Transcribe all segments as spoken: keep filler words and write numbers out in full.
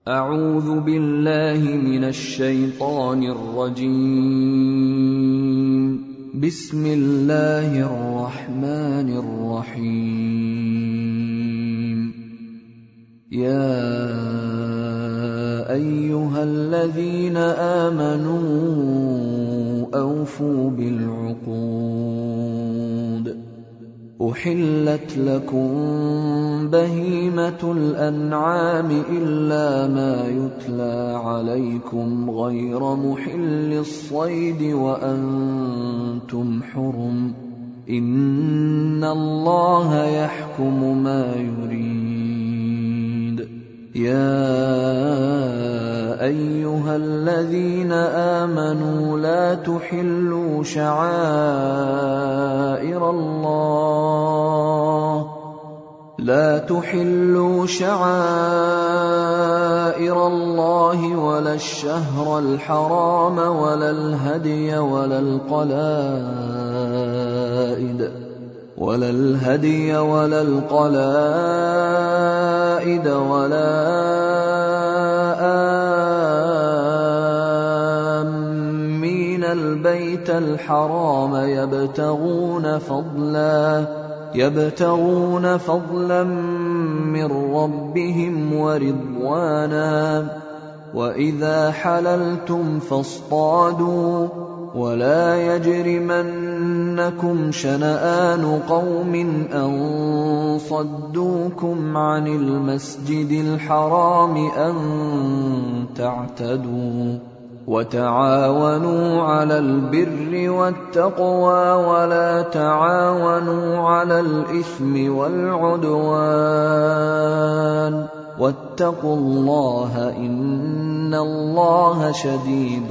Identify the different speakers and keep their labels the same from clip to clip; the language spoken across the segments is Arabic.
Speaker 1: أعوذ بالله من الشيطان الرجيم. بسم الله الرحمن الرحيم. يا أيها الذين آمنوا أوفوا بالعقود. أحلت لكم بهيمة الأنعام إلا ما يتلى عليكم غير محل الصيد وأنتم حرم، إن الله يحكم ما يريد. يا أيها الذين آمنوا لا تحلوا شعائر الله لا تحلوا شعائر الله ولا الشهر الحرام ولا الهدي ولا القلائد ولا الهدي ولا القلائد ولا آمين البيت الحرام يبتغون فضلا يبتغون فضلا من ربهم ورضوانا. وإذا حللتم فاصطادوا ولا يجرمنكم شنآن قوم أن صدوكم عن المسجد الحرام أن تعتدوا. وتعاونوا على البر والتقوى ولا تعاونوا على الإثم والعدوان، واتقوا الله إن الله شديد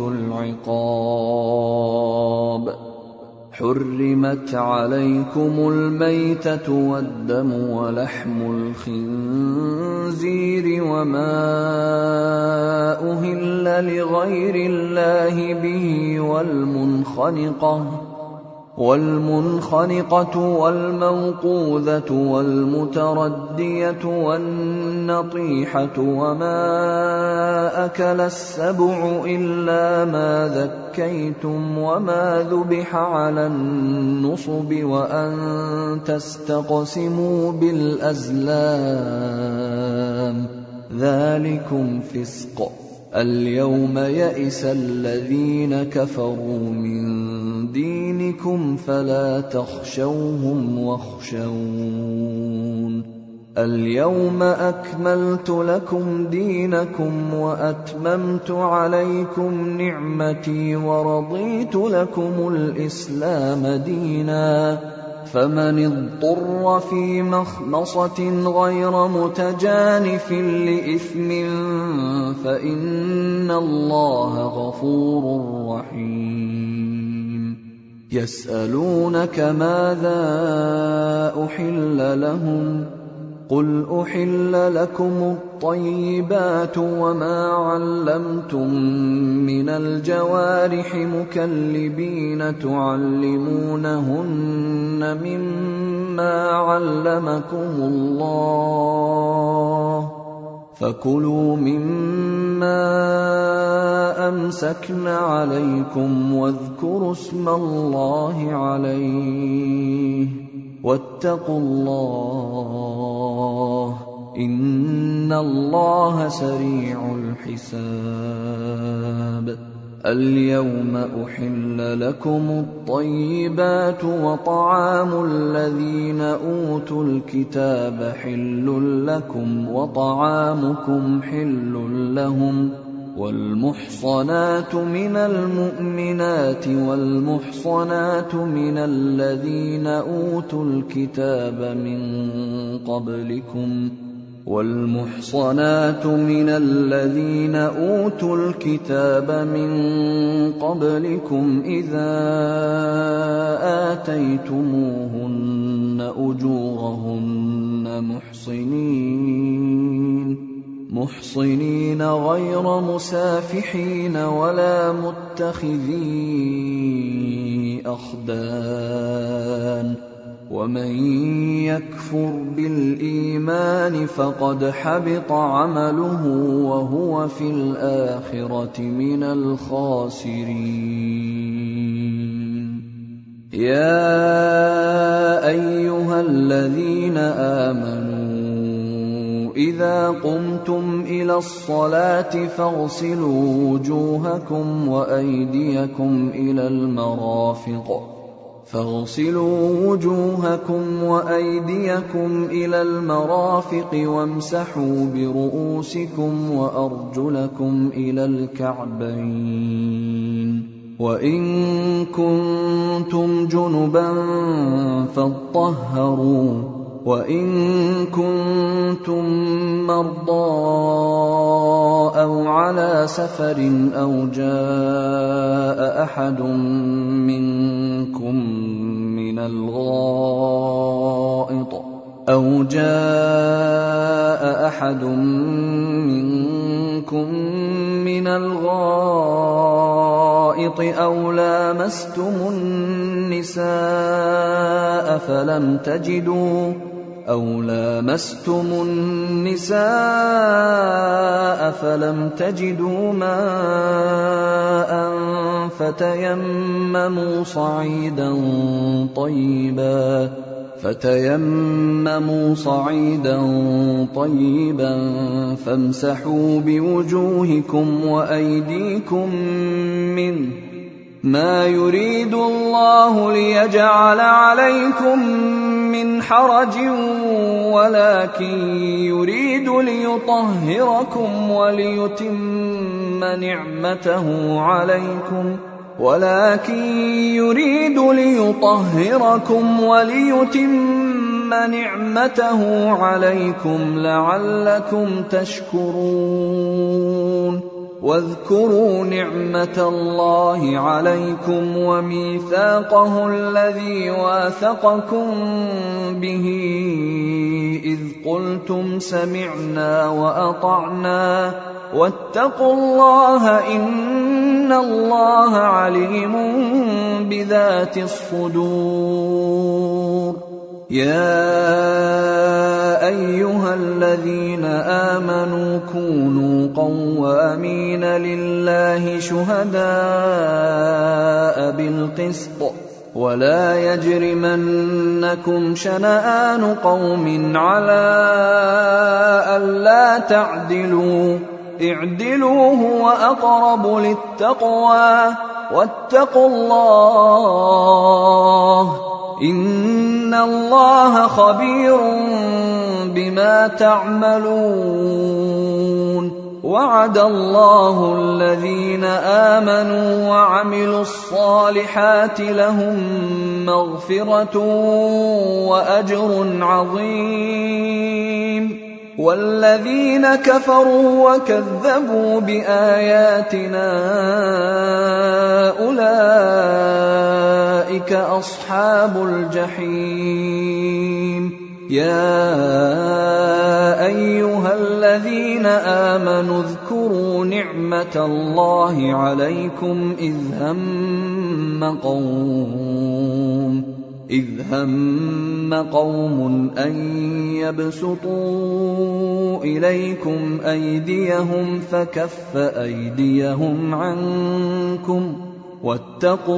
Speaker 1: العقاب. حرمت عليكم الميتة والدم ولحم الخنزير وما أهل لغير الله به والمنخنقة والمنخنقة والموقوذة والمتردية والنطيحة وما أكل السبع إلا ما ذكيتم وما ذبح على النصب وأن تستقسموا بالأزلام، ذلكم فسق. اليوم يئس الذين كفروا من دينكم فلا تخشوهم واخشون. اليوم أكملت لكم دينكم وأتممت عليكم نعمتي ورضيت لكم الإسلام دينا. فمن اضطر في مخمصة غير متجانف لإثم فإن الله غفور رحيم. يسألونك ماذا أحل لهم؟ قل أحل لكم الطيبات وما علمتم من الجوارح مكلبين تعلمونهن مما علمكم الله، فكلوا مما أمسكن عليكم واذكروا اسم الله عليه واتقوا الله إن الله سريع الحساب. اليوم أحل لكم الطيبات وطعام الذين أوتوا الكتاب حل لكم وطعامكم حل لهم. والمحصنات من المؤمنات والمحصنات من الذين أوتوا الكتاب من قبلكم والمحصنات من الذين أوتوا الكتاب من قبلكم إذا آتيتموهن أجورهن محصنين محصنين غير مسافحين ولا متخذي أخدان، ومن يكفر بالإيمان فقد حبط عمله وهو في الآخرة من الخاسرين. يا أيها الذين آمنوا إذا قمتم إلى الصلاة فاغسلوا وجوهكم وأيديكم إلى المرافق فاغسلوا وجوهكم وأيديكم إلى المرافق وامسحوا برؤوسكم وأرجلكم إلى الكعبين، وإن كنتم جنبا فاطهروا، وإن كنتم مرضى أو على سفر أو جاء أحد منكم من الغائط أو جاء أحد منكم من الغائط أو لامستم النساء فلم تجدوا أو لامستم النساء فلم تجدوا ماء فتيمموا صعيدا طيبا فتيمموا صعيدا طيبا فامسحوا بوجوهكم وأيديكم منه، ما يريد الله ليجعل عليكم من حرج ولكن يريد ليطهركم وليتم نعمته عليكم ولكن يريد ليطهركم وليتم نعمته عليكم لعلكم تشكرون. واذكروا نعمة الله عليكم وميثاقه الذي واثقكم به إذ قلتم سمعنا وأطعنا واتقوا الله إن الله عليم بذات الصدور. يا أيها الذين آمنوا كونوا قوامين لله شهداء بالقسط ولا يجرمنكم شنآن قوم على ألا تعدلوا اعدلوا هو أقرب للتقوى واتقوا الله إن الله خبير بما تعملون. وعد الله الذين آمنوا وعملوا الصالحات لهم مغفرة وأجر عظيم، والذين كفروا وكذبوا بآياتنا أولئك أصحاب الجحيم. يا أيها الذين آمنوا اذكروا نعمة الله عليكم إذ هم قوم إذ هم قوم أن يبسطوا إليكم أيديهم فكف أيديهم عنكم واتقوا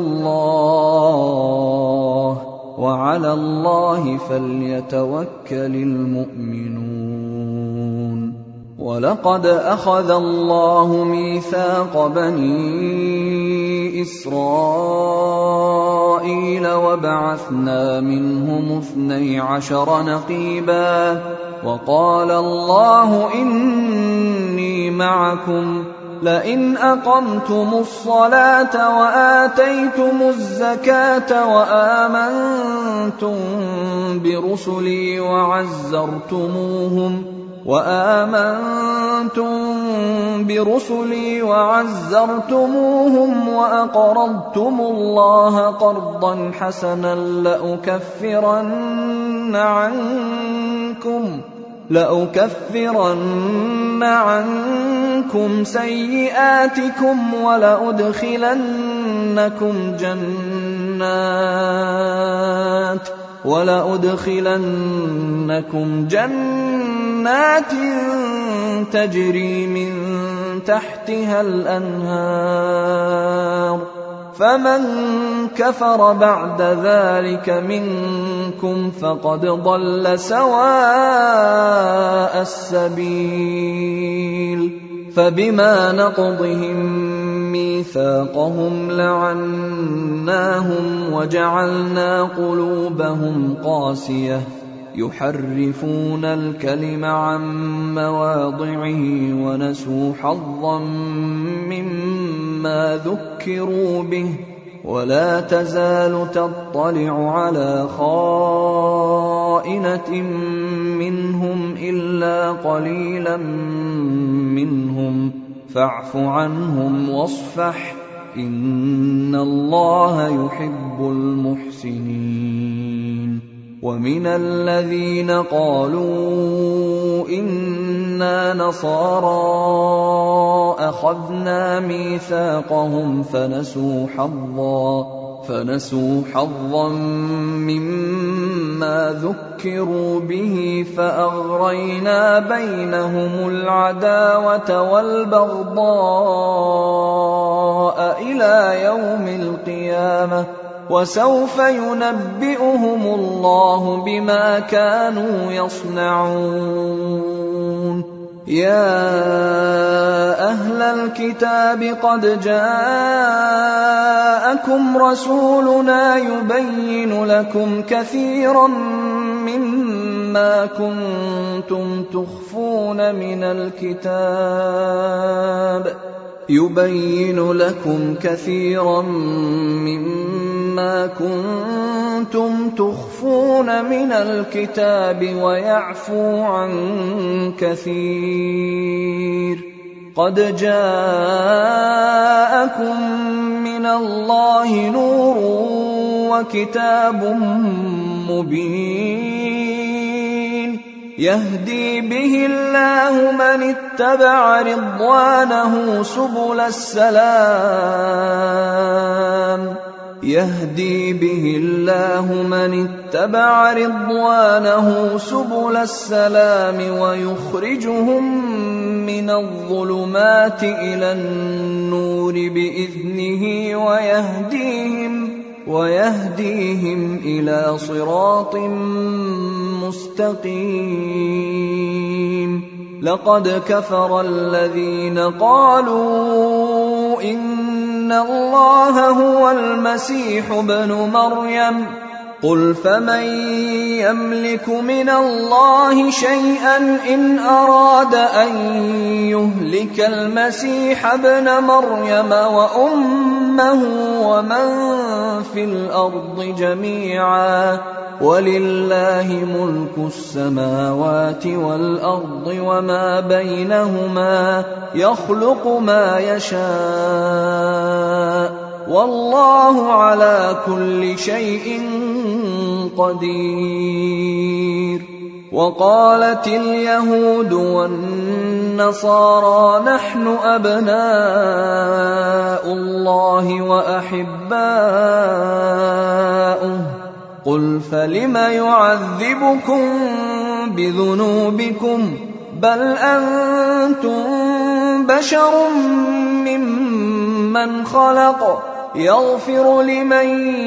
Speaker 1: الله وعلى الله فليتوكل المؤمنون. ولقد أخذ الله ميثاق بني إسرائيل وبعثنا منهم اثني عشر نقيبا وقال الله إني معكم لئن أقمتم الصلاة وآتيتم الزكاة وآمنتم برسلي وعزرتموهم وآمنتم برسلي وعزرتموهم وأقرضتم الله قرضا حسنا لأكفرن عنكم لأكفرن عنكم سيئاتكم ولأدخلنكم جنات وَلَأُدْخِلَنَّكُمْ جَنَّاتٍ تَجْرِي مِن تَحْتِهَا الْأَنْهَارُ فَمَن كَفَرَ بَعْدَ ذَلِكَ مِنكُمْ فَقَدْ ضَلَّ سَوَاءَ السَّبِيلِ فَبِمَا نَقْضِهِم مِّيثَاقَهُمْ لَعَنَّاهُمْ وَجَعَلْنَا قُلُوبَهُمْ قَاسِيَةً يُحَرِّفُونَ الْكَلِمَ عَن مَّوَاضِعِهِ وَنَسُوا حَظًّا مِّمَّا ذُكِّرُوا بِهِ وَلَا تَزَالُ تَطَّلِعُ عَلَىٰ خَائِنَةٍ مِّنْهُمْ إِلَّا قَلِيلًا مِّنْهُمْ فَاعْفُ عَنْهُمْ وَاصْفَحْ إِنَّ اللَّهَ يُحِبُّ الْمُحْسِنِينَ وَمِنَ الَّذِينَ قَالُوا إِنَّا نَصَارَىٰ أَخَذْنَا مِيثَاقَهُمْ فَنَسُوا حَظًّا فَنَسُوا حَظًّا مِّمَّا ذُكِّرُوا بِهِ فَأَغْرَيْنَا بَيْنَهُمُ الْعَدَاوَةَ وَالْبَغْضَاءَ إِلَىٰ يَوْمِ الْقِيَامَةِ وَسَوْفَ يُنَبِّئُهُمُ اللَّهُ بِمَا كَانُوا يَصْنَعُونَ يَا أَهْلَ الْكِتَابِ قَدْ جَاءَكُمْ رَسُولُنَا يُبَيِّنُ لَكُمْ كَثِيرًا مِّمَّا كُنتُمْ تُخْفُونَ مِنَ الْكِتَابِ يُبَيِّنُ لَكُمْ كَثِيرًا مِّمَّا كُنتُمْ تُخْفُونَ مِنَ الْكِتَابِ وَيَعْفُو عَن كَثِيرٍ قَدْ جَاءَكُم مِّنَ اللَّهِ نُورٌ وَكِتَابٌ مُّبِينٌ يَهْدِي بِهِ اللَّهُ مَنِ اتَّبَعَ رِضْوَانَهُ سُبُلَ السَّلَامِ يَهْدِي بِهِ اللَّهُ مَنِ اتَّبَعَ رِضْوَانَهُ سُبُلَ السَّلَامِ وَيُخْرِجُهُم مِّنَ الظُّلُمَاتِ إِلَى النُّورِ بِإِذْنِهِ وَيَهْدِيهِمْ وَيَهْدِيهِمْ إِلَىٰ صِرَاطٍ مُّسْتَقِيمٍ لَقَدْ كَفَرَ الَّذِينَ قَالُوا إِنَّ اللَّهَ هُوَ الْمَسِيحُ ابْنُ مَرْيَمَ قُلْ فَمَن يَمْلِكُ مِنَ اللَّهِ شَيْئًا إِنْ أَرَادَ أَن يُهْلِكَ الْمَسِيحَ ابْنَ مَرْيَمَ وَأُمَّهُ وَمَن فِي الْأَرْضِ جَمِيعًا وَلِلَّهِ مُلْكُ السَّمَاوَاتِ وَالْأَرْضِ وَمَا بَيْنَهُمَا يَخْلُقُ مَا يَشَاءُ وَاللَّهُ عَلَى كُلِّ شَيْءٍ قَدِيرٌ وَقَالَتِ الْيَهُودُ وَالنَّصَارَىٰ نَحْنُ أَبْنَاءُ اللَّهِ وَأَحِبَّاؤُهُ قُلْ فَلِمَ يُعَذِّبُكُم بِذُنُوبِكُمْ بَلْ أَنتُم بَشَرٌ مِّمَّنْ خَلَقَ يَغْفِرُ لِمَن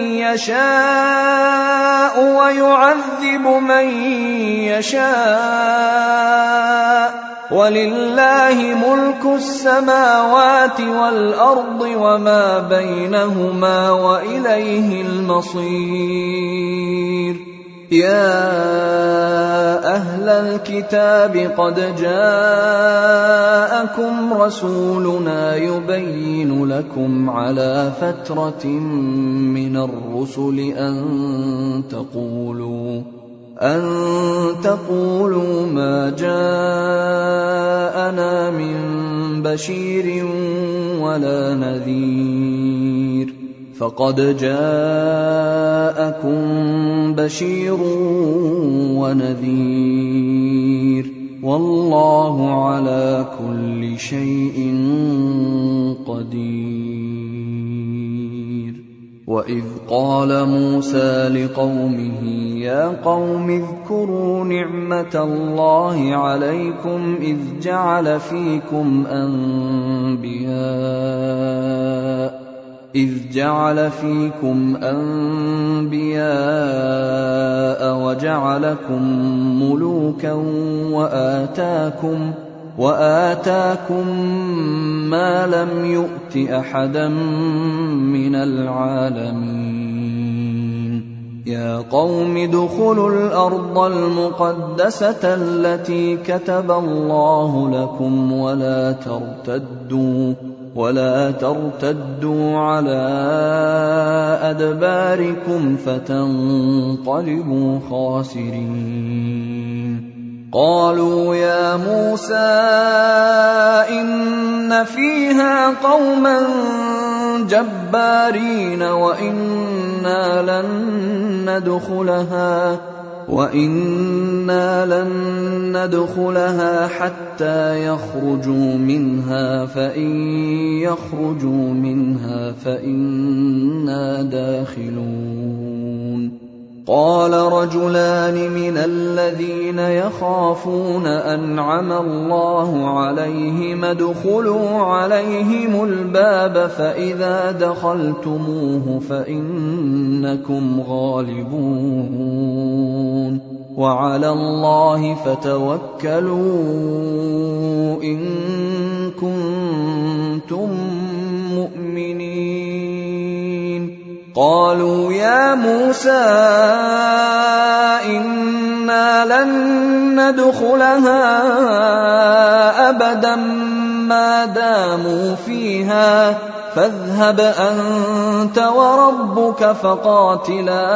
Speaker 1: يَشَاءُ وَيُعَذِّبُ مَن يَشَاءُ وَلِلَّهِ مُلْكُ السَّمَاوَاتِ وَالْأَرْضِ وَمَا بَيْنَهُمَا وَإِلَيْهِ الْمَصِيرُ يَا أَهْلَ الْكِتَابِ قَدْ جَاءَكُمْ رَسُولُنَا يُبَيِّنُ لَكُمْ عَلَىٰ فَتْرَةٍ مِّنَ الرُّسُلِ أَن تَقُولُوا أَن تَقُولُوا مَا جَاءَنَا مِن بَشِيرٍ وَلَا نَذِيرٍ فَقَدْ جَاءَكُم بَشِيرٌ وَنَذِيرٌ وَاللَّهُ عَلَى كُلِّ شَيْءٍ قَدِيرٌ وإذ قال موسى لقومه يا قوم اذكروا نعمة الله عليكم إذ جعل فيكم أنبياء إذ جعل فيكم أنبياء وجعلكم ملوكا وآتاكم وآتاكم ما لم يؤت أحدا من العالمين يا قوم ادخلوا الأرض المقدسة التي كتب الله لكم ولا ترتدوا ولا ترتدوا على أدباركم فتنقلبوا خاسرين قالوا يا موسى إن فيها قوما جبارين وإنا لن ندخلها وإنا لن ندخلها حتى يخرجوا منها فإن يخرجوا منها فإنا داخلون قال رجلان من الذين يخافون أنعم الله عليهم ادخلوا عليهم الباب فإذا دخلتموه فإنكم غالبون وعلى الله فتوكلوا إن كنتم مؤمنين قالوا يا موسى إنا لن ندخلها أبدا ما داموا فيها فاذهب أنت وربك فقاتلا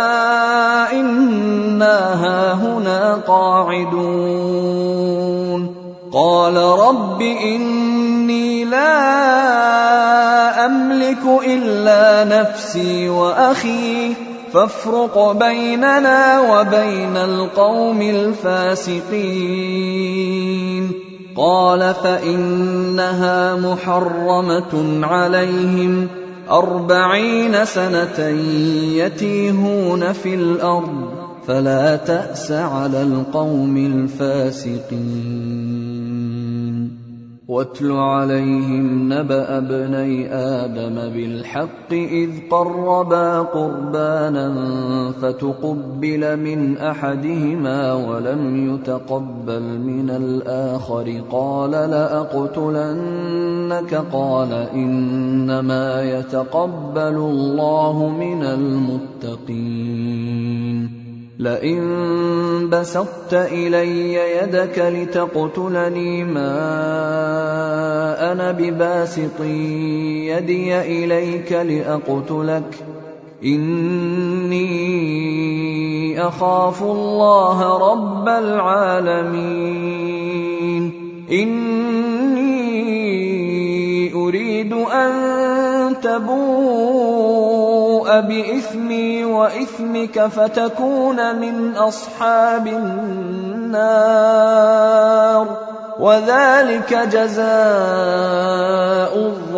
Speaker 1: إنا هاهنا قاعدون قال رب إني لا أملك إلا نفسي وأخي فافرق بيننا وبين القوم الفاسقين قال فإنها محرمة عليهم أربعين سنة يتيهون في الأرض فلا تأس على القوم الفاسقين واتل عليهم نبأ ابني آدم بالحق إذ قربا قربانا فتقبل من أحدهما ولم يتقبل من الآخر قال لأقتلنك قال إنما يتقبل الله من المتقين لئن بسطت إلي يدك لتقتلني ما أنا بباسط يدي إليك لأقتلك إني أخاف الله رب العالمين إني أريد أن تبوء بإثمي وإثمك فتكون من أصحاب النار وذلك جزاء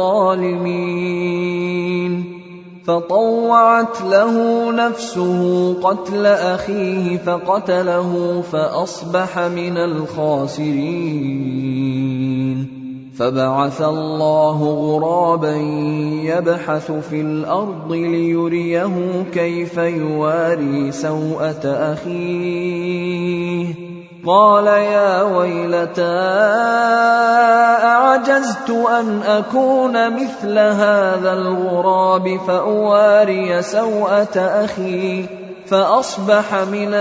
Speaker 1: الظالمين فطوعت له نفسه قتل أخيه فقتله فأصبح من الخاسرين فبعث الله غرابا يبحث في الأرض ليريه كيف يواري سوءة أخيه قال يا ويلتى أعجزت أن أكون مثل هذا الغراب فأواري سوءة أخي فأصبح من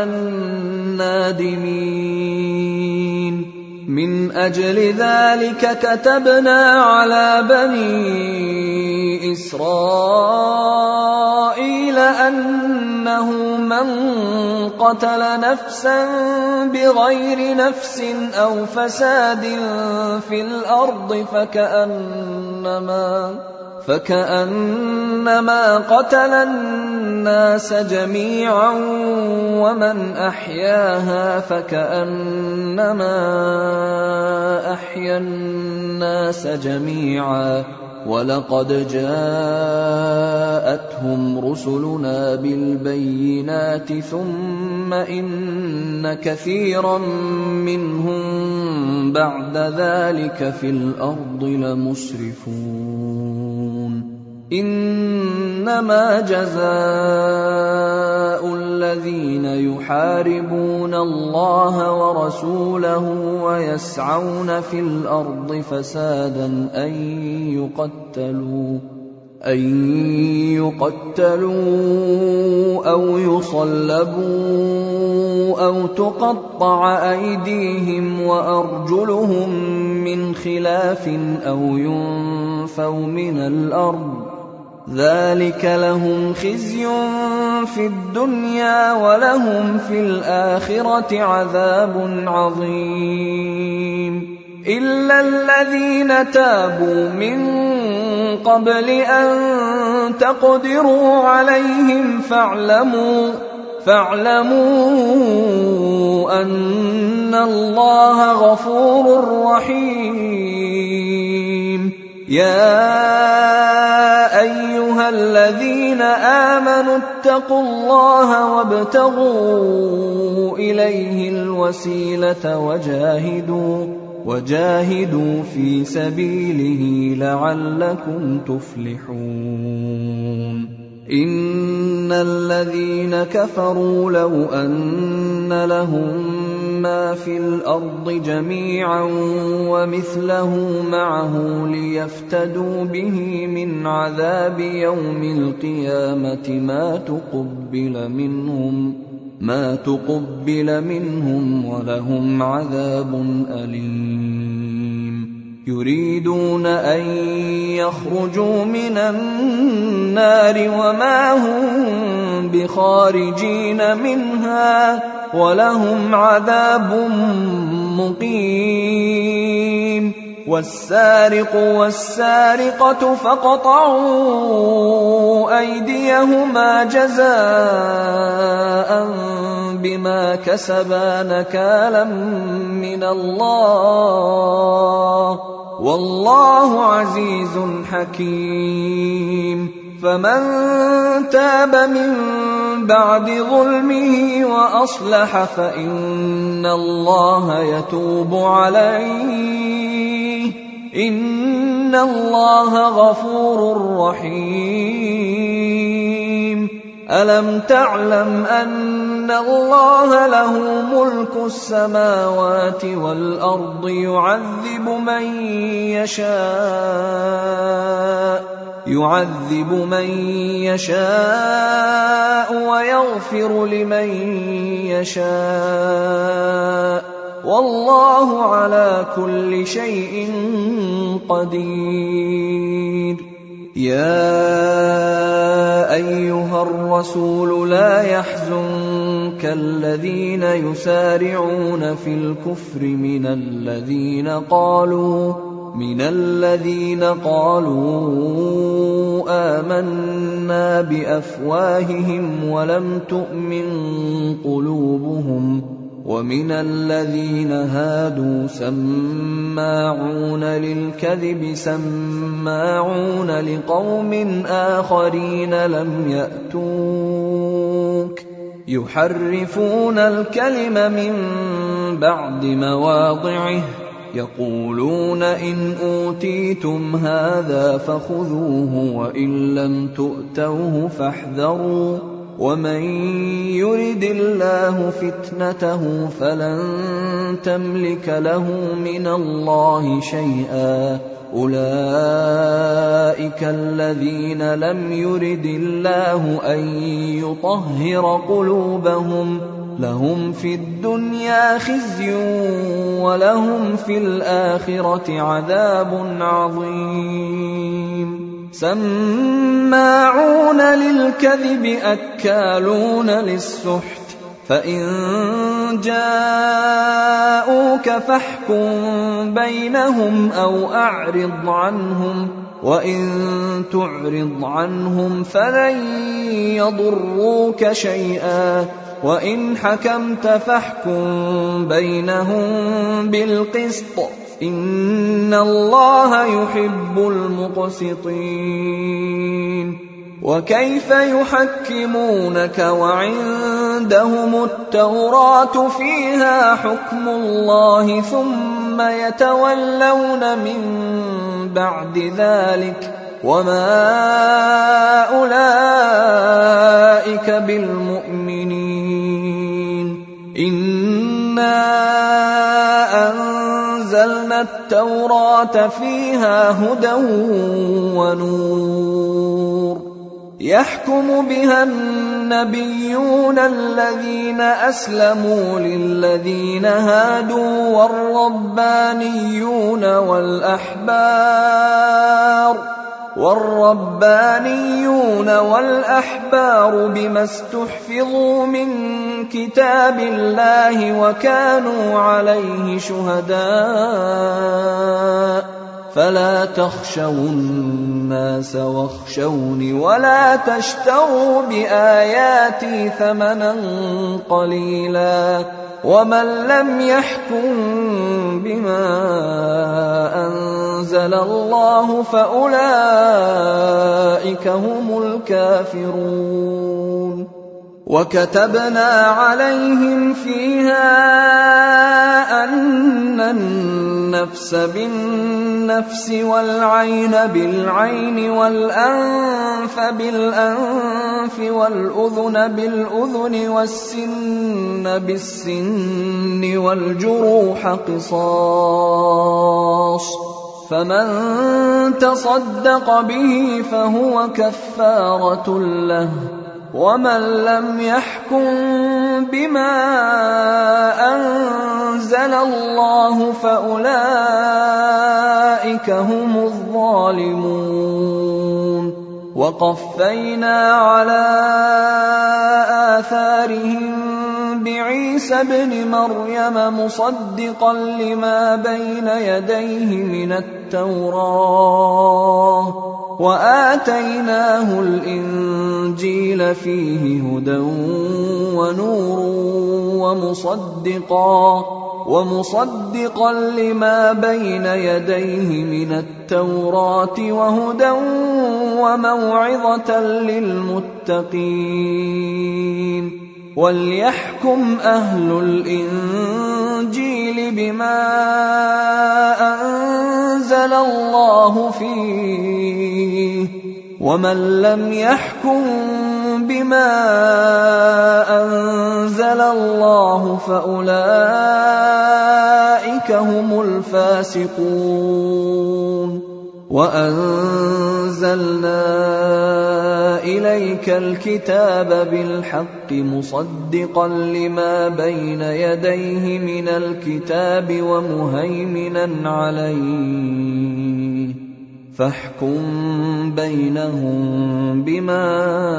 Speaker 1: النادمين من أجل ذلك كتبنا على بني إسرائيل أنه من قتل نفسا بغير نفس أو فساد في الأرض فكأنما فكأنما قتل الناس جميعا ومن أحياها فكأنما أحيا الناس جميعا ولقد جاءتهم رسلنا بالبينات ثم إن كثيرا منهم بعد ذلك في الأرض لمسرفون إنما جزاء الذين يحاربون الله ورسوله ويسعون في الأرض فسادا أن يقتلوا أن يقتلوا أو يصلبوا أو تقطع أيديهم وأرجلهم من خلاف أو ينفوا من الأرض ذلك لهم خزي في الدنيا ولهم في الآخرة عذاب عظيم إلا الذين تابوا من قبل أن تقدروا عليهم فاعلموا فاعلموا أن الله غفور رحيم يا أيها الذين آمنوا اتقوا الله وابتغوا إليه الوسيلة وجاهدوا وجاهدوا في سبيله لعلكم تفلحون إن الذين كفروا لو أن لهم ما في الأرض جميعا ومثله معه ليفتدوا به من عذاب يوم القيامة ما تقبل منهم ما تقبل منهم ولهم عذاب أليم يريدون أن يخرجوا من النار وما هم بخارجين منها ولهم عذاب مقيم والسارق والسارقة فاقطعوا أيديهما جزاء بما كسبا نكالا من الله والله عزيز حكيم فمن تاب من بعد ظلمه وأصلح فإن الله يتوب عليه إن الله غفور رحيم ألم تعلم أن الله له ملك السماوات والأرض يعذب من يشاء يعذب من يشاء ويغفر لمن يشاء والله على كل شيء قدير يا أيها الرسول لا يحزنك الذين يسارعون في الكفر من الذين قالوا من الذين قالوا آمنا بأفواههم ولم تؤمن قلوبهم ومن الذين هادوا سماعون للكذب سماعون لقوم آخرين لم يأتوك يحرفون الكلم من بعد مواضعه يقولون إن أوتيتم هذا فخذوه وإن لم تؤتوه فاحذروا ومن يرد الله فتنته فلن تملك له من الله شيئا أولئك الذين لم يرد الله أن يطهر قلوبهم لهم في الدنيا خزي ولهم في الآخرة عذاب عظيم سماعون للكذب أكالون للسحت فإن جاءوك فاحكم بينهم أو أعرض عنهم وإن تعرض عنهم فلن يضروك شيئا وإن حكمت فاحكم بينهم بالقسط إن الله يحب المقسطين. وكيف يحكمونك وعندهم التوراة فيها حكم الله ثم يتولون من بعد ذلك وما أولئك بالمؤمنين. إنا أنزلنا التوراة فيها هدى ونور يحكم بها النبيون الذين أسلموا للذين هادوا والربانيون والأحبار والربانيون والأحبار بما استحفظوا من كتاب الله وكانوا عليه شهداء فلا تخشوا الناس واخشوني ولا تشتروا بآياتي ثمنا قليلا ومن لم يحكم بما أنزل الله فأولئك هم الكافرون. وكتبنا عليهم فيها أن النفس بالنفس والعين بالعين والأنف بالأنف والأذن بالأذن والسن بالسن والجروح قصاص فمن تصدق به فهو كفارة له ومن لم يحكم بما أنزل الله فأولئك هم الظالمون. وقفينا على آثارهم بعيسى ابن مريم مصدقا لما بين يديه من التوراة وآتيناه الإنجيل فيه هدى ونور ومصدقا ومصدقا لما بين يديه من التوراة وهدى وموعظة للمتقين. وليحكم أهل الإنجيل بما أنزل الله فيه ومن لم يحكم بما أنزل الله فأولئك هم الفاسقون. وأنزلنا إليك الكتاب بالحق مصدقا لما بين يديه من الكتاب ومهيمنا عليه فاحكم بينهم بما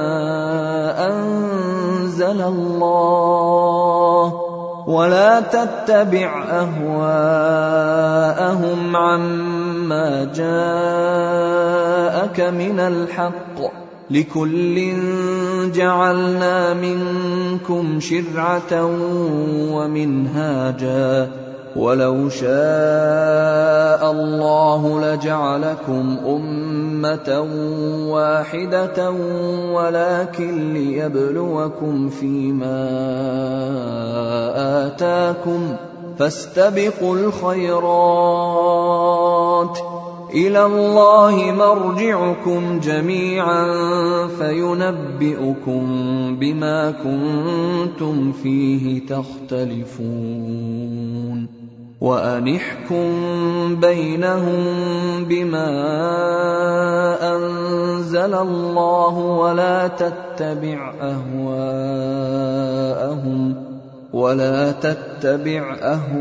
Speaker 1: أنزل الله ولا تتبع أهواءهم عما جاءك من الحق لكل جعلنا منكم شرعة ومنهاجا ولو شاء الله لجعلكم أمة واحدة ولكن ليبلوكم فيما آتاكم فاستبقوا الخيرات إلى الله مرجعكم جميعا فينبئكم بما كنتم فيه تختلفون. وأنحكم بينهم بما أنزل الله ولا تتبع أهواءهم ولا تتبع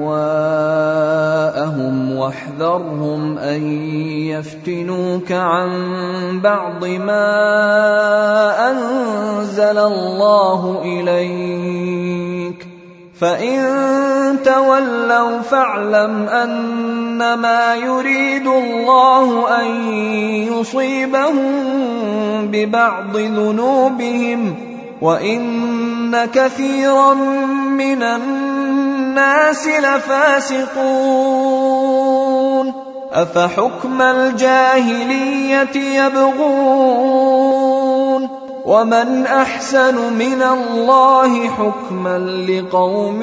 Speaker 1: أهواءهم واحذرهم أن يفتنوك عن بعض ما أنزل الله إليك فإن تولوا فاعلم أنما يريد الله أن يصيبهم ببعض ذنوبهم وإن كثيرا من الناس لفاسقون. أفحكم الجاهلية يبغون ومن أحسن من الله حكما لقوم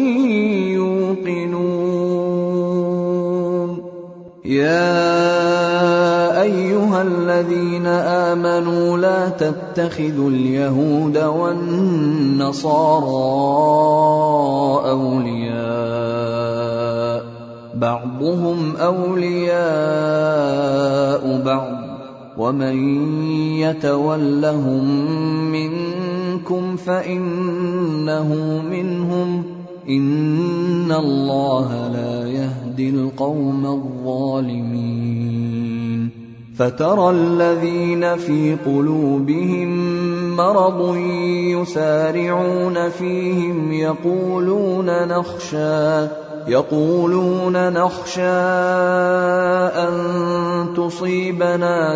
Speaker 1: يوقنون. يا أيها الذين آمنوا لا تتخذوا اليهود والنصارى أولياء بعضهم أولياء بعض ومن يتولهم منكم فإنه منهم إن الله لا يهدي القوم الظالمين. فترى الذين في قلوبهم مرض يسارعون فيهم يقولون نخشى يقولون نخشى أن تصيبنا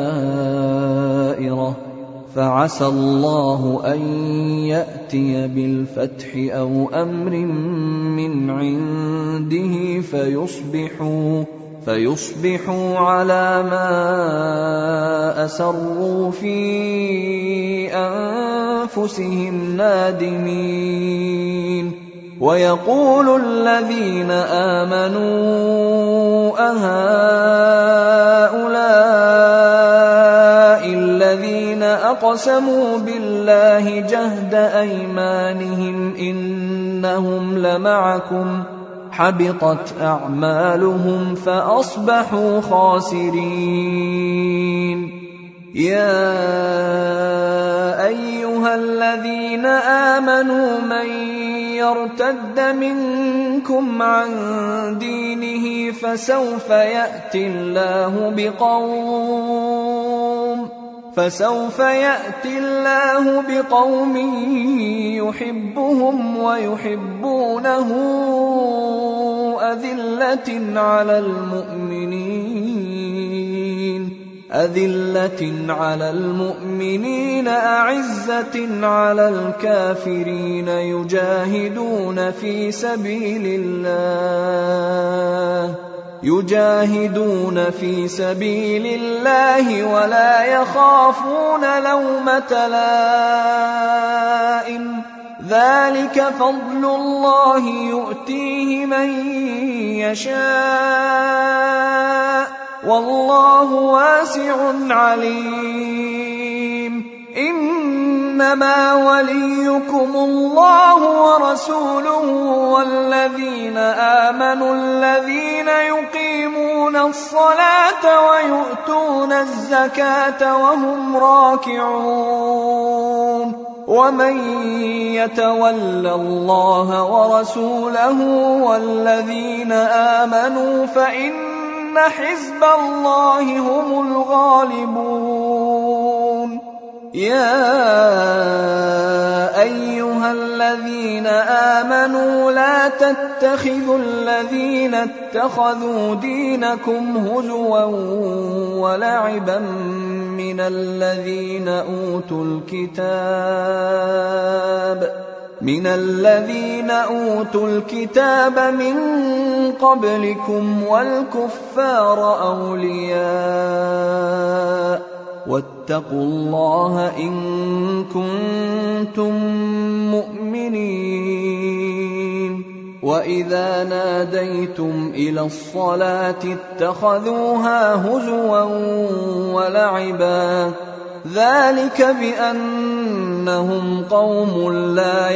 Speaker 1: دائرة فعسى الله أن يأتي بالفتح أو أمر من عنده فيصبحوا فيصبحوا على ما أسروا في أنفسهم نادمين. ويقول الذين آمنوا أهؤلاء الذين أقسموا بالله جهد أيمانهم إنهم لمعكم حبطت أعمالهم فأصبحوا خاسرين. يا أيها الذين آمنوا من يرتد منكم عن دينه فسوف يأتي الله بقوم فسوف يأتي الله بقوم يحبهم ويحبونه أذلة على المؤمنين أذلة على المؤمنين أعزة على الكافرين يجاهدون في سبيل الله يجاهدون في سبيل الله ولا يخافون لومة لائم ذلك فضل الله يؤتيه من يشاء والله واسع عليم. إنما وليكم الله ورسوله والذين آمنوا الذين يقيمون الصلاة ويؤتون الزكاة وهم راكعون. ومن يتول الله ورسوله والذين آمنوا فإن حزب الله هم الغالبون. يا أيها الذين آمنوا لا تتخذوا الذين اتخذوا دينكم هزوا ولعبا من الذين أوتوا الكتاب من الذين أوتوا الكتاب من قبلكم والكفار أولياء واتقوا الله إن كنتم مؤمنين. وإذا ناديتم إلى الصلاة اتخذوها هزوا ولعبا ذلك بأنهم قوم لا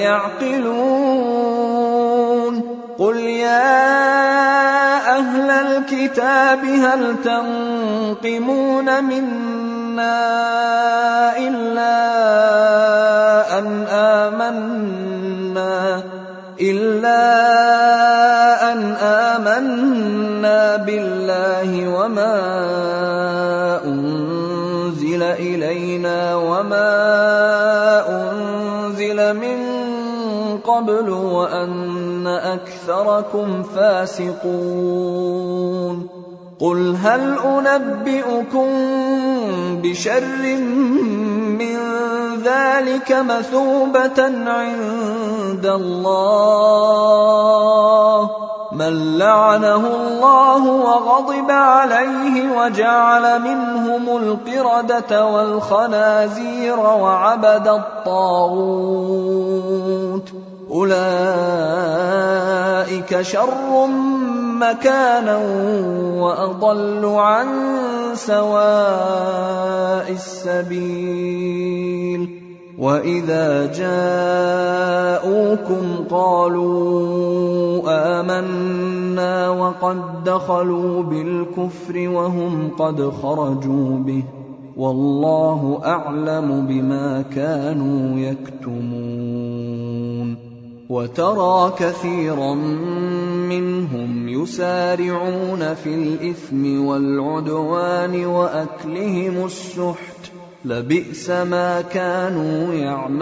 Speaker 1: يعقلون. قل يا أهل الكتاب هل تنقمون منا إلا أن آمنا إلا أن آمنا بالله وما أنزل إلينا وما أنزل من قبل وأن أكثركم فاسقون قل هل أنبئكم بشر من ذلك مثوبة عند الله من لعنه الله وغضب عليه وجعل منهم القردة والخنازير وعبد الطاغوت أولئك شر مكانا وأضل عن سواء السبيل وإذا جاءوكم قالوا آمنا وقد دخلوا بالكفر وهم قد خرجوا به والله أعلم بما كانوا يكتمون وترى كثيرا منهم يسارعون في الإثم والعدوان وأكلهم السحت لبئس ما كانوا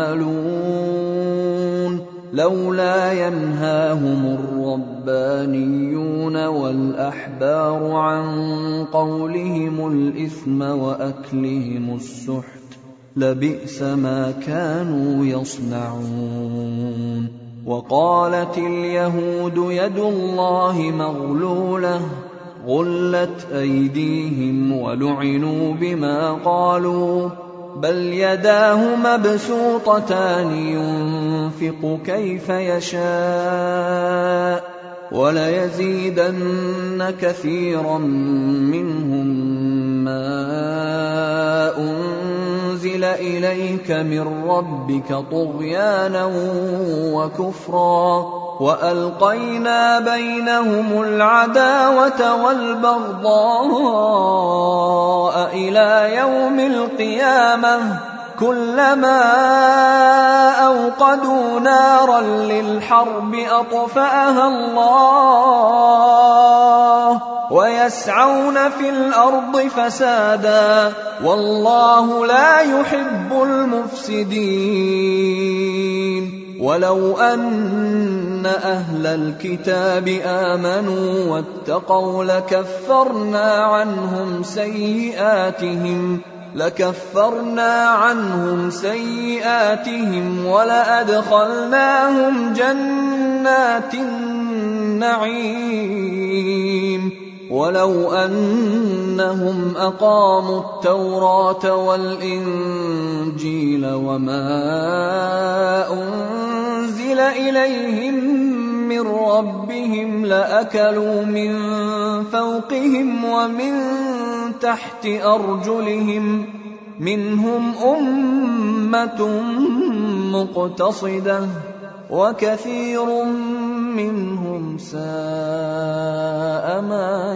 Speaker 1: يعملون لولا ينهاهم الربانيون والأحبار عن قولهم الإثم وأكلهم السحت لبئس ما كانوا يصنعون وقالت اليهود يد الله مغلولة غلت أيديهم ولعنوا بما قالوا بل يداه مبسوطتان ينفق كيف يشاء وليزيدن كثيرا منهم ما أنزل إليك من ربك طغيانا وكفرا وألقينا بينهم العداوة والبغضاء إلى يوم القيامة كلما أوقدوا نارا للحرب أطفأها الله ويسعون في الأرض فسادا والله لا يحب المفسدين ولو أن أهل الكتاب آمنوا واتقوا لكفرنا عنهم سيئاتهم لكفرنا عنهم سيئاتهم ولأدخلناهم جنات النعيم ولو أنهم أقاموا التوراة والإنجيل وما أنزل إليهم من ربهم لأكلوا من فوقهم ومن تحت أرجلهم منهم أمة مقتصدة وكثير منهم ساء ما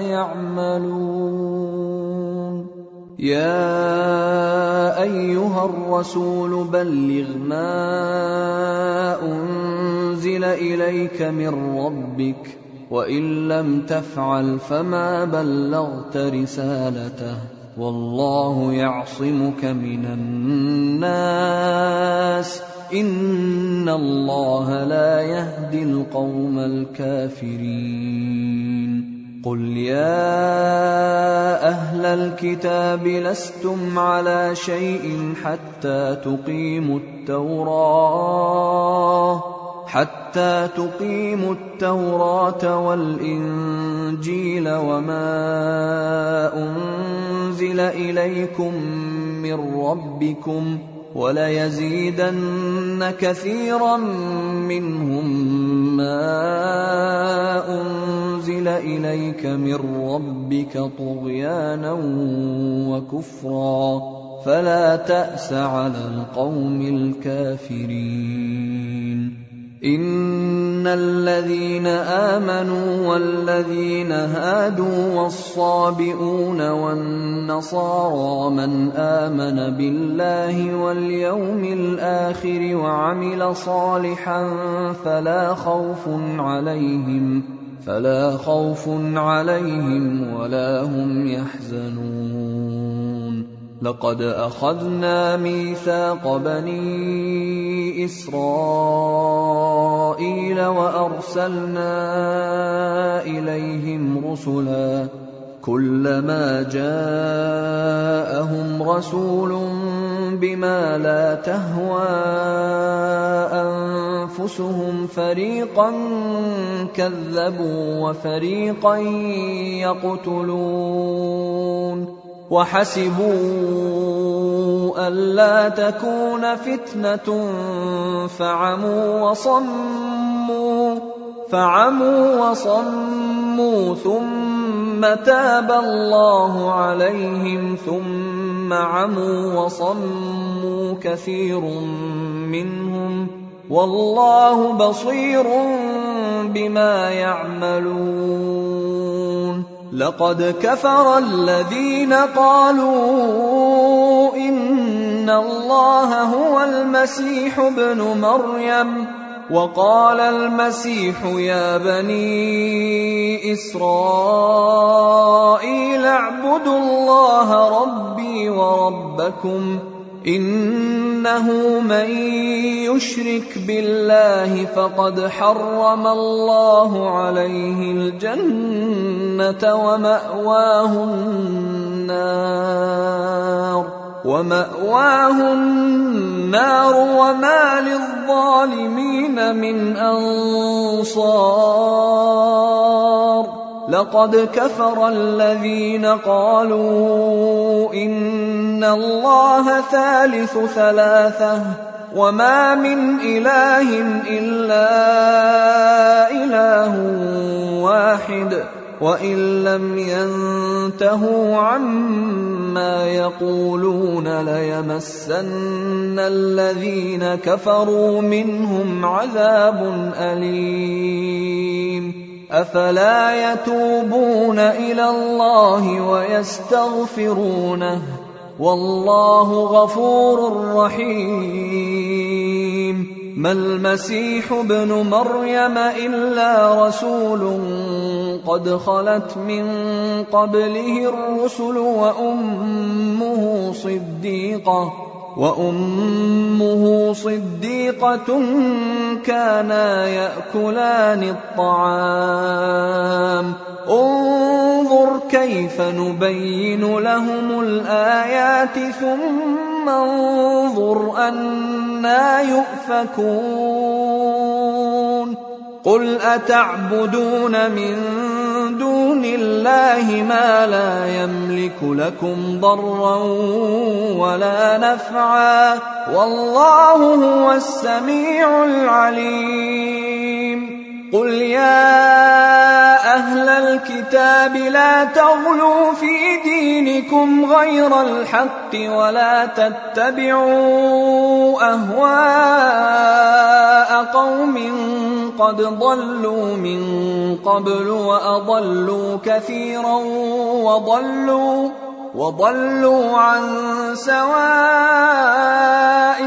Speaker 1: يعملون يا أيها الرسول بلغ ما أنزل إليك من ربك وإن لم تفعل فما بلغت رسالته والله يعصمك من الناس إن الله لا يهدي القوم الكافرين قل يا أهل الكتاب لستم على شيء حتى تقيموا التوراة حتى تقيموا التوراة والإنجيل وما أنزل إليكم من ربكم وليزيدن كثيرا منهم ما أنزل إليك من ربك طغيانا وكفرا فلا تأس على القوم الكافرين إن الذين آمنوا والذين هادوا والصابئون والنصارى من آمن بالله واليوم الآخر وعمل صالحا فلا خوف عليهم فلا خوف عليهم ولا هم يحزنون لقد أخذنا ميثاق بني إسرائيل وأرسلنا إليهم رسلا كلما جاءهم رسول بما لا تهوى أنفسهم فريقا كذبوا وفريقا يقتلون وحسبوا ألا تكون فتنة فعموا وصموا فعموا وصموا ثم تاب الله عليهم ثم عموا وصموا كثير منهم والله بصير بما يعملون لقد كفر الذين قالوا إن الله هو المسيح ابن مريم وقال المسيح يا بني إسرائيل اعبدوا الله ربي وربكم إنه من يشرك بالله فقد حرم الله عليه الجنة ومأواه النار ومأواه النار وما للظالمين من أنصار لقد كفر الذين قالوا إن الله ثالث ثلاثة وما من إله إلا إله واحد وإن لم ينتهوا عما يقولون ليمسن الذين كفروا منهم عذاب أليم أفلا يتوبون إلى الله ويستغفرونه والله غفور رحيم ما المسيح ابن مريم إلا رسول قد خلت من قبله الرسل وأمه صديقة وأمه صديقة كانا يأكلان الطعام انظر كيف نبين لهم الآيات ثم انظر أنى يؤفكون قل أتعبدون من دون الله ما لا يملك لكم ضرا ولا نفعا والله هو السميع العليم قل يا أهل الكتاب لا تغلوا في دينكم غير الحق ولا تتبعوا أهواء قوم قد ضلوا من قبل وأضلوا كثيرا وضلوا وضلوا عن سواء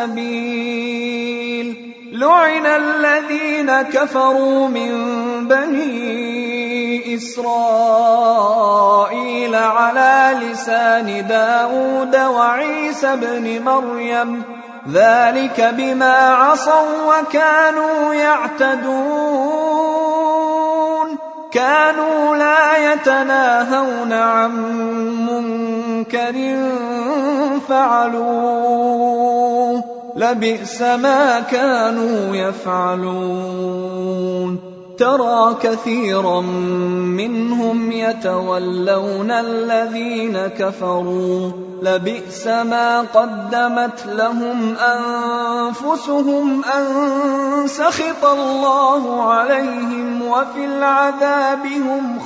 Speaker 1: السبيل لعن الذين كفروا من بني إسرائيل على لسان داود وعيسى بن مريم ذلك بما عصوا وكانوا يعتدون كانوا لا يتناهون عن منكر فعلوه لبئس ما كانوا يفعلون ترى كثيرا منهم يتولون الذين كفروا لبئس ما قدمت لهم أنفسهم أن سخط الله عليهم وفي العذاب هم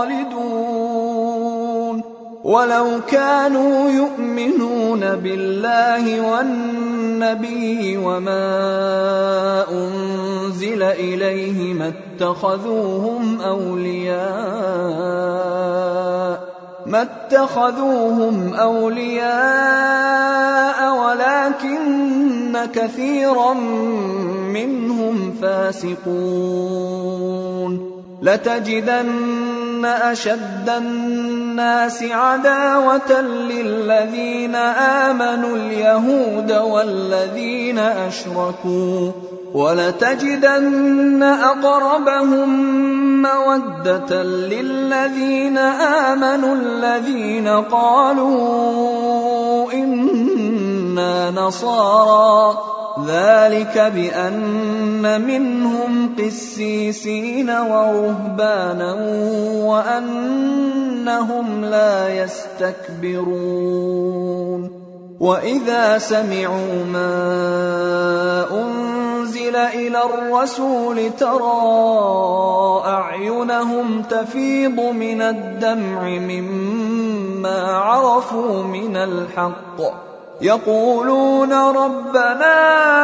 Speaker 1: خالدون ولو كانوا يؤمنون بالله والنبي وما أنزل إليه ما اتخذوهم أولياء ما اتخذوهم أولياء ولكن كثيرا منهم فاسقون لتجدن أشد الناس عداوة للذين آمنوا اليهود والذين أشركوا ولتجدن أقربهم مودة للذين آمنوا الذين قالوا إنا نصارى ذلك بأن منهم قسيسين ورهبانا وأنهم لا يستكبرون وإذا سمعوا ما أنزل إلى الرسول ترى أعينهم تفيض من الدمع مما عرفوا من الحق يقولون ربنا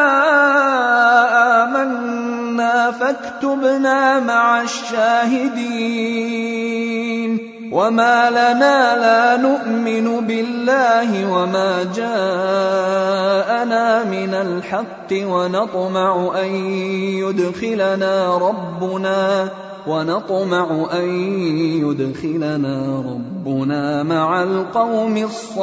Speaker 1: آمنا فاكتبنا مع الشاهدين وما لنا لا نؤمن بالله وما جاءنا من الحق ونطمع أن يدخلنا ربنا ونطمع أن يدخلنا ربنا مع القوم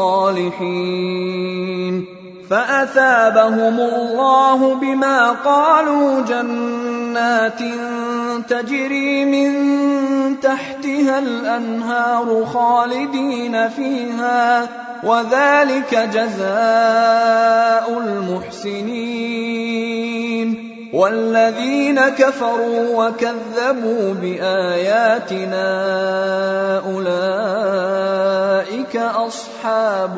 Speaker 1: الصالحين فأثابهم الله بما قالوا جنات تجري من تحتها الأنهار خالدين فيها وذلك جزاء المحسنين والذين كفروا وكذبوا بآياتنا أولئك أصحاب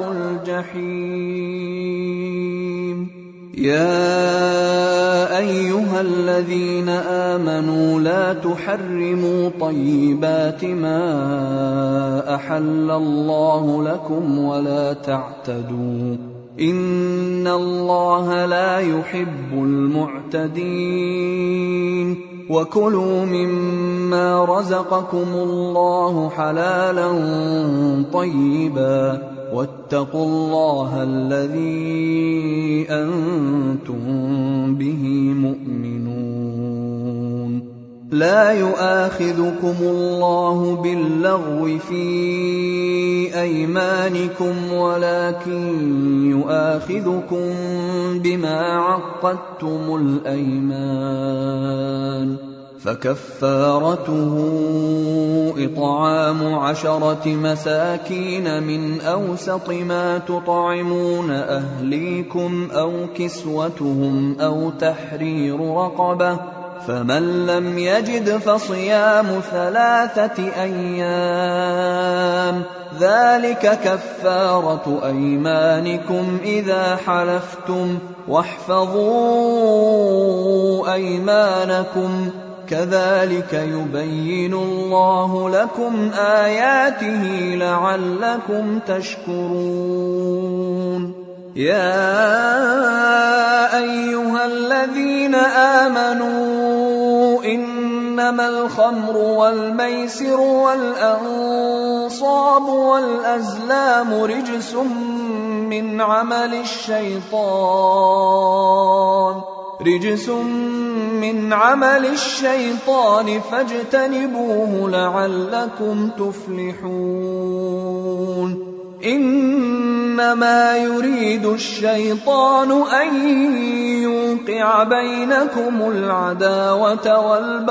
Speaker 1: الجحيم يا أيها الذين آمنوا لا تحرموا طيبات ما أحل الله لكم ولا تعتدوا إن الله لا يحب المعتدين وكلوا مما رزقكم الله حلالا طيبا واتقوا الله الذي أنتم به مؤمنون لا يؤاخذكم الله باللغو في أيمانكم ولكن يؤاخذكم بما عقدتم الأيمان فكفارته إطعام عشرة مساكين من أوسط ما تطعمون أهليكم أو كسوتهم أو تحرير رقبة فمن لم يجد فصيام ثلاثة أيام ذلك كفارة أيمانكم إذا حلفتم واحفظوا أيمانكم كذلك يبين الله لكم آياته لعلكم تشكرون يا أيها الذين آمنوا إنما الخمر والميسر والأنصاب والأزلام رجس من عمل الشيطان رجس من عمل الشيطان فاجتنبوه لعلكم تفلحون إنما يريد الشيطان أن يوقع بينكم العداوة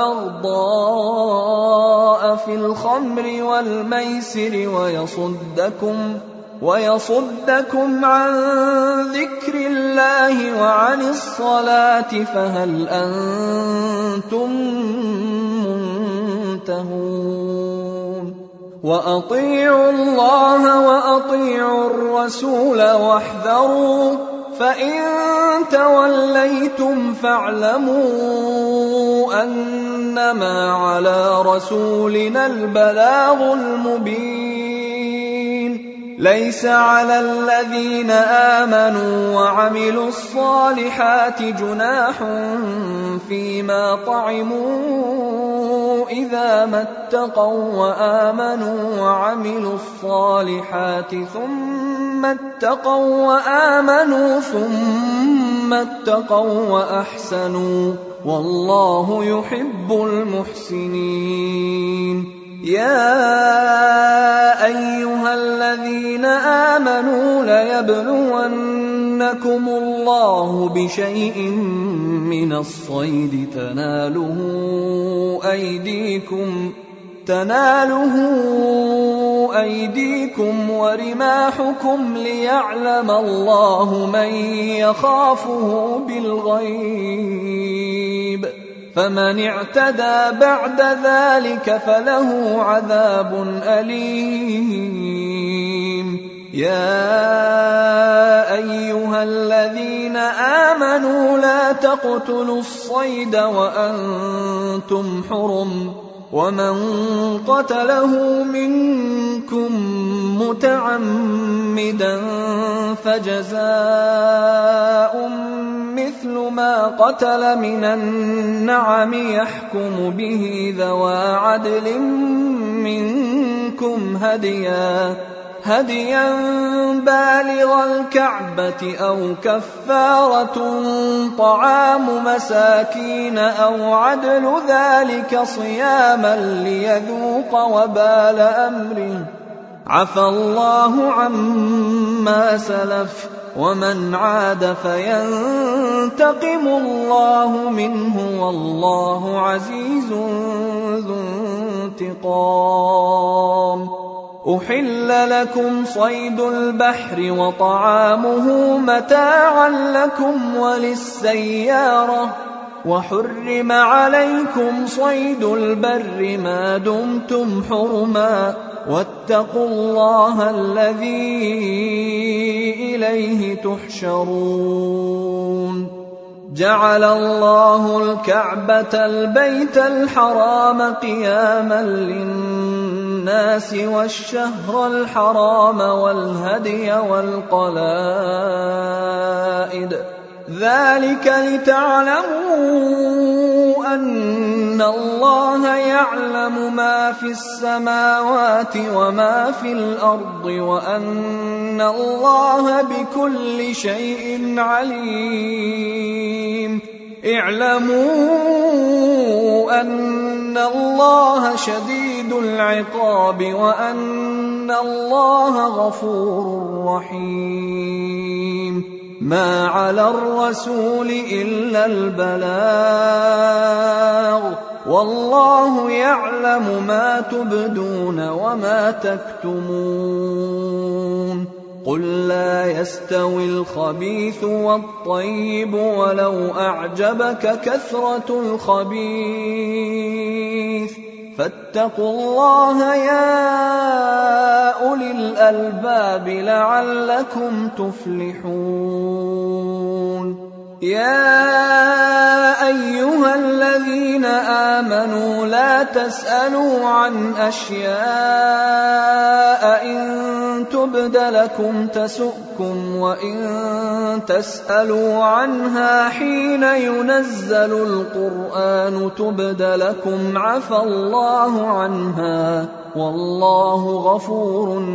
Speaker 1: والبغضاء في الخمر والميسر ويصدكم ويصدكم عن ذكر الله وعن الصلاة فهل أنتم منتهون وأطيعوا الله وأطيعوا الرسول واحذروا فإن توليتم فاعلموا أنما على رسولنا البلاغ المبين ليس على الذين آمنوا وعملوا الصالحات جناح فيما طعموا إذا ما اتقوا وآمنوا وعملوا الصالحات ثم اتقوا وآمنوا ثم اتقوا وأحسنوا والله يحب المحسنين يا أيها الذين آمنوا ليبلونكم الله بشيء من الصيد تناله أيديكم تناله أيديكم ورماحكم ليعلم الله من يخافه بالغيب، فمن اعتدى بعد ذلك فله عذاب أليم. يا أيها الذين آمنوا لا تقتلوا الصيد وأنتم حرم، ومن قتله منكم متعمدا فجزاء مثل ما قتل من النعم يحكم به ذوى عدل منكم هديا هديا بالغ الكعبة أو كفارة طعام مساكين أو عدل ذلك صياما ليذوق وبال أمره، عفى الله عما سلف، ومن عاد فينتقم الله منه والله عزيز ذو انتقام. أحل لكم صيد البحر وطعامه متاعا لكم وللسيارة، وحرم عليكم صيد البر ما دمتم حرما، واتقوا الله الذي إليه تحشرون. جعل الله الكعبة البيت الحرام قياما للناس والشهر الحرام والهدي والقلائد، ذلك لتعلموا أن الله يعلم ما في السماوات وما في الأرض، وأن الله بكل شيء عليم. اعلموا أن الله شديد العقاب وأن الله غفور رحيم. ما على الرسول إلا البلاغ، والله يعلم ما تبدون وما تكتمون. قل لا يستوي الخبيث والطيب ولو أعجبك كثرة الخبيث، فاتقوا الله يا أولي الألباب لعلكم تفلحون. يا أيها الذين آمنوا لا تسألوا عن أشياء إن تبد لكم تسؤكم، وإن تسألوا عنها حين ينزل القرآن تبد لكم عفى الله عنها، والله غفور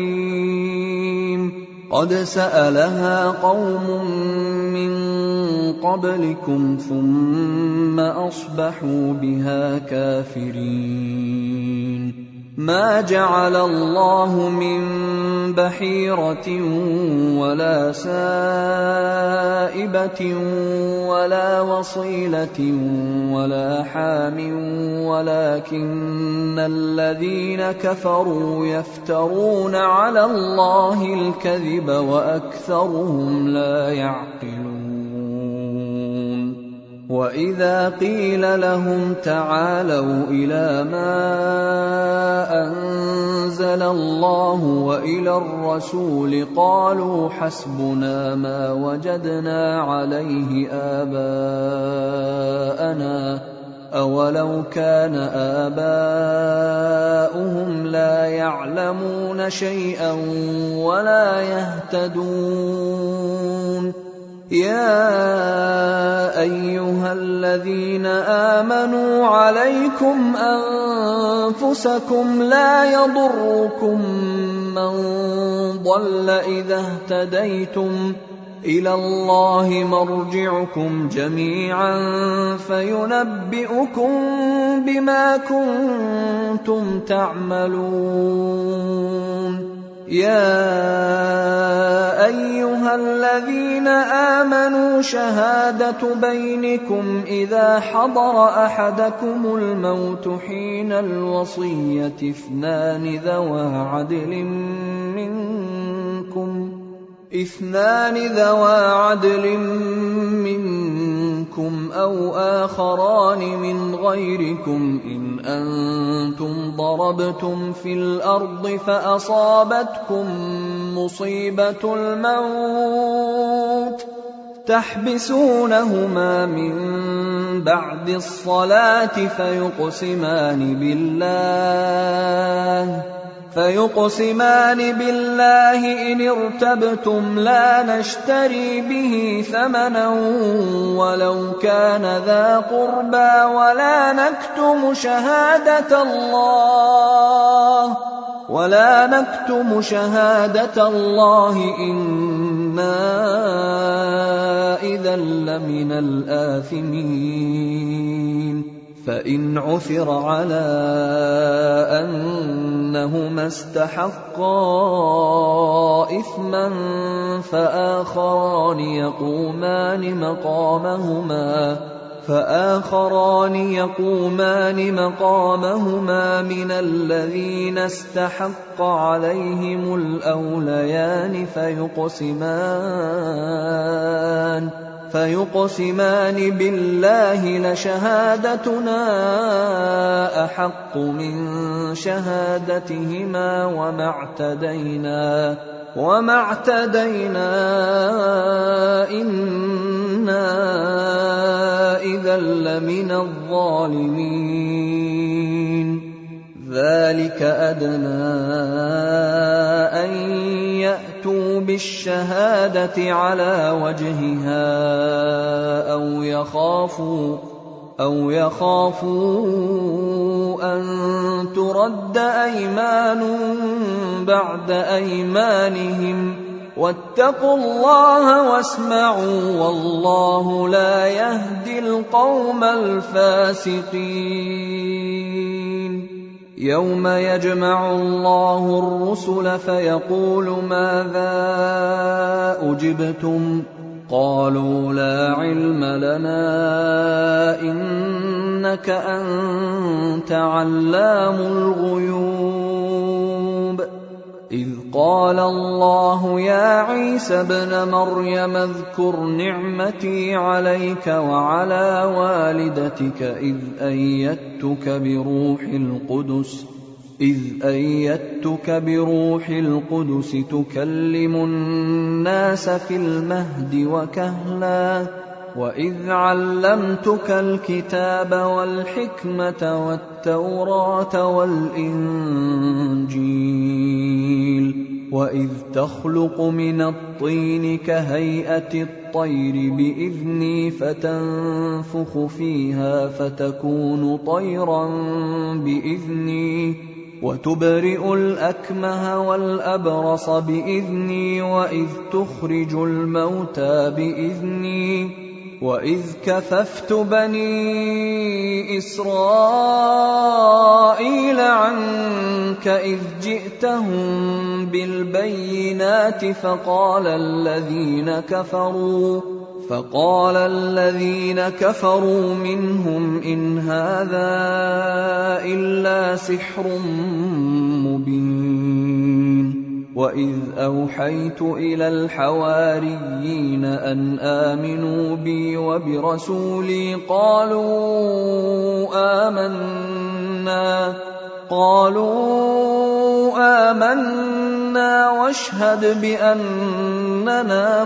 Speaker 1: حليم. قد سألها قوم من قبلكم ثم أصبحوا بها كافرين. ما جعل الله من بحيرة ولا سائبة ولا وصيلة ولا حام، ولكن الذين كفروا يفترون على الله الكذب وأكثرهم لا يعقلون. وإذا قيل لهم تعالوا إلى ما أنزل الله وإلى الرسول قالوا حسبنا ما وجدنا عليه آباءنا، أولو كان آباؤهم لا يعلمون شيئا ولا يهتدون. يا أيها الذين آمنوا عليكم أنفسكم لا يضركم من ضل إذا اهتديتم إلى الله مرجعكم جميعا فينبئكم بما كنتم تعملون يا أيها الذين آمنوا شهادة بينكم إذا حضر أحدكم الموت حين الوصية اثنان ذوى عدل منكم اثنان ذوى عدل منكم أو آخران من غيركم إن أنتم ضربتم في الأرض فأصابتكم مصيبة الموت تحبسونهما من بعد الصلاة فيقسمان بالله فيقسمان بالله إن ارتبتم لا نشتري به ثمنا ولو كان ذا قربى ولا نكتم شهادة الله ولا نكتم شهادة الله إنا إذا لمن الآثمين فإن عثر على أنهما استحقا إثما فآخران يقومان مقامهما فآخران يقومان مقامهما من الذين استحق عليهم الأوليان فيقسمان فيقسمان بالله لشهادتنا أحق من شهادتهما وما اعتدينا وما اعتدينا إنا إذا لمن الظالمين ذلك أدنى أن يأتوا بالشهادة على وجهها أو يخافوا أو يخافوا أن ترد أيمان بعد أيمانهم واتقوا الله واسمعوا والله لا يهدي القوم الفاسقين يوم يجمع الله الرسل فيقول ماذا أجبتم قالوا لا علم لنا إنك أنت علام الغيوب إذ قال الله يا عيسى ابن مريم اذكر نعمتي عليك وعلى والدتك إذ أيدتك بروح القدس إذ أيدتك بروح القدس تكلم الناس في المهد وكهلا وإذ علمتك الكتاب والحكمة والتوراة والإنجيل وإذ تخلق من الطين كهيئة الطير بإذني فتنفخ فيها فتكون طيرا بإذني وتبرئ الأكمه والأبرص بإذني وإذ تخرج الموتى بإذني وإذ كففت بني إسرائيل عنك إذ جئتهم بالبينات فقال الذين كفروا فقال الذين كفروا منهم إن هذا إلا سحر مبين وإذ أوحيت إلى الحواريين أن آمنوا بي وبرسولي قالوا آمنا قالوا آمنا واشهد بأننا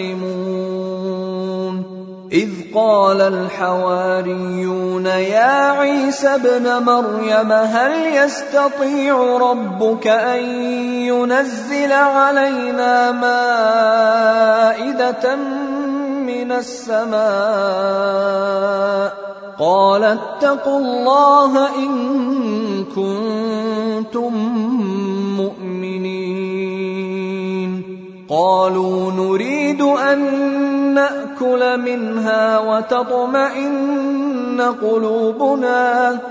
Speaker 1: مسلمون إذ قال الحواريون يا عيسى ابن مريم هل يستطيع ربك أن ينزل علينا مائدة من السماء قال اتقوا الله إن كنتم مؤمنين قالوا نريد أن نأكل منها وتطمئن قلوبنا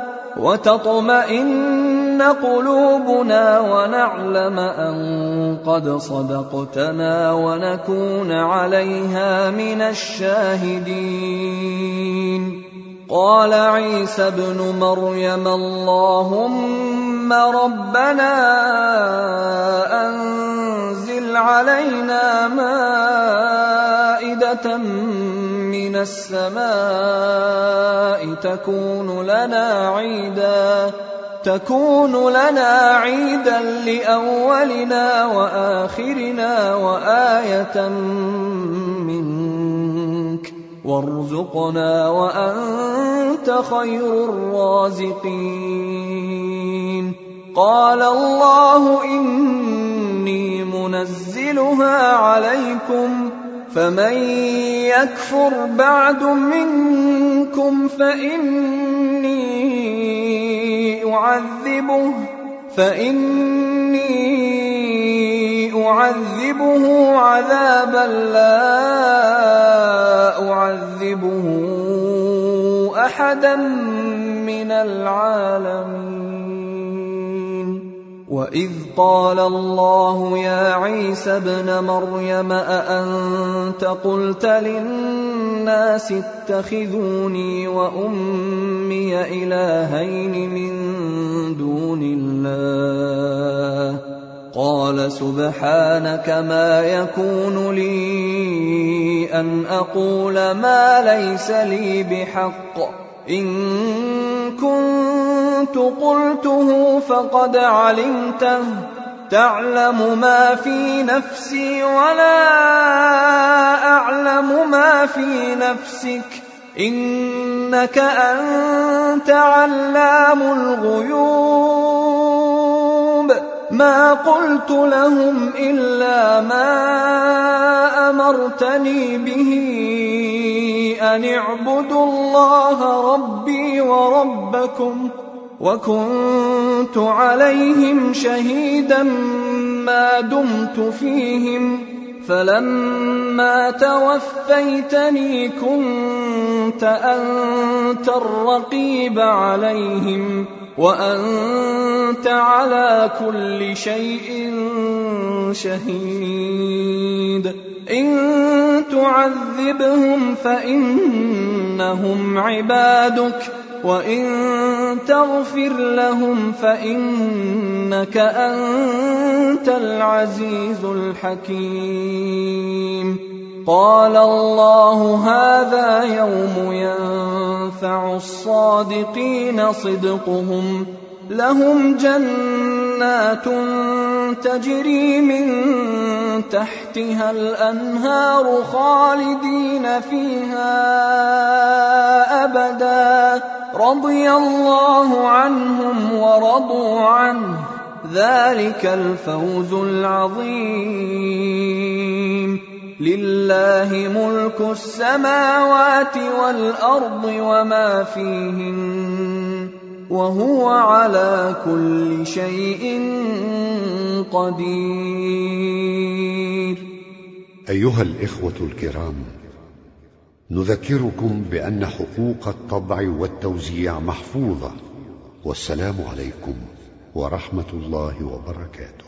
Speaker 1: وتطمئن قلوبنا ونعلم أن قد صدقتنا ونكون عليها من الشاهدين. قال عيسى ابن مريم اللهم ربنا أنزل علينا مائدة من السماء تكون لنا عيدا تكون لنا عيدا لأولنا وآخرنا وآية منك وارزقنا وأنت خير الرازقين. قال الله إني منزلها عليكم فمن يكفر بعد منكم فإني أعذبه فإني أعذبه عذابا لا أعذبه أحدا من العالمين. وإذ قال الله يا عيسى ابن مريم أأنت قلت للناس اتخذوني وأمي إلهين من دون الله قال سبحانك ما يكون لي أن أقول ما ليس لي بحق إن كنت قلته فقد علمته تعلم ما في نفسي ولا أعلم ما في نفسك إنك أنت علام الغيوب. ما قلت لهم إلا ما أمرتني به أن اعبدوا الله ربي وربكم وكنت عليهم شهيدا ما دمت فيهم فلما توفيتني كنت أنت الرقيب عليهم وأنت على كل شيء شهيد. إن تعذبهم فإنهم عبادك وإن تغفر لهم فإنك أنت العزيز الحكيم. قال الله هذا يوم ينفع الصادقين صدقهم لهم جنات تجري من تحتها الأنهار خالدين فيها أبدا رضي الله عنهم ورضوا عنه ذلك الفوز العظيم. لله ملك السماوات والأرض وما فيهن وهو على كل شيء قدير.
Speaker 2: أيها الإخوة الكرام، نذكركم بأن حقوق الطبع والتوزيع محفوظة. والسلام عليكم ورحمة الله وبركاته.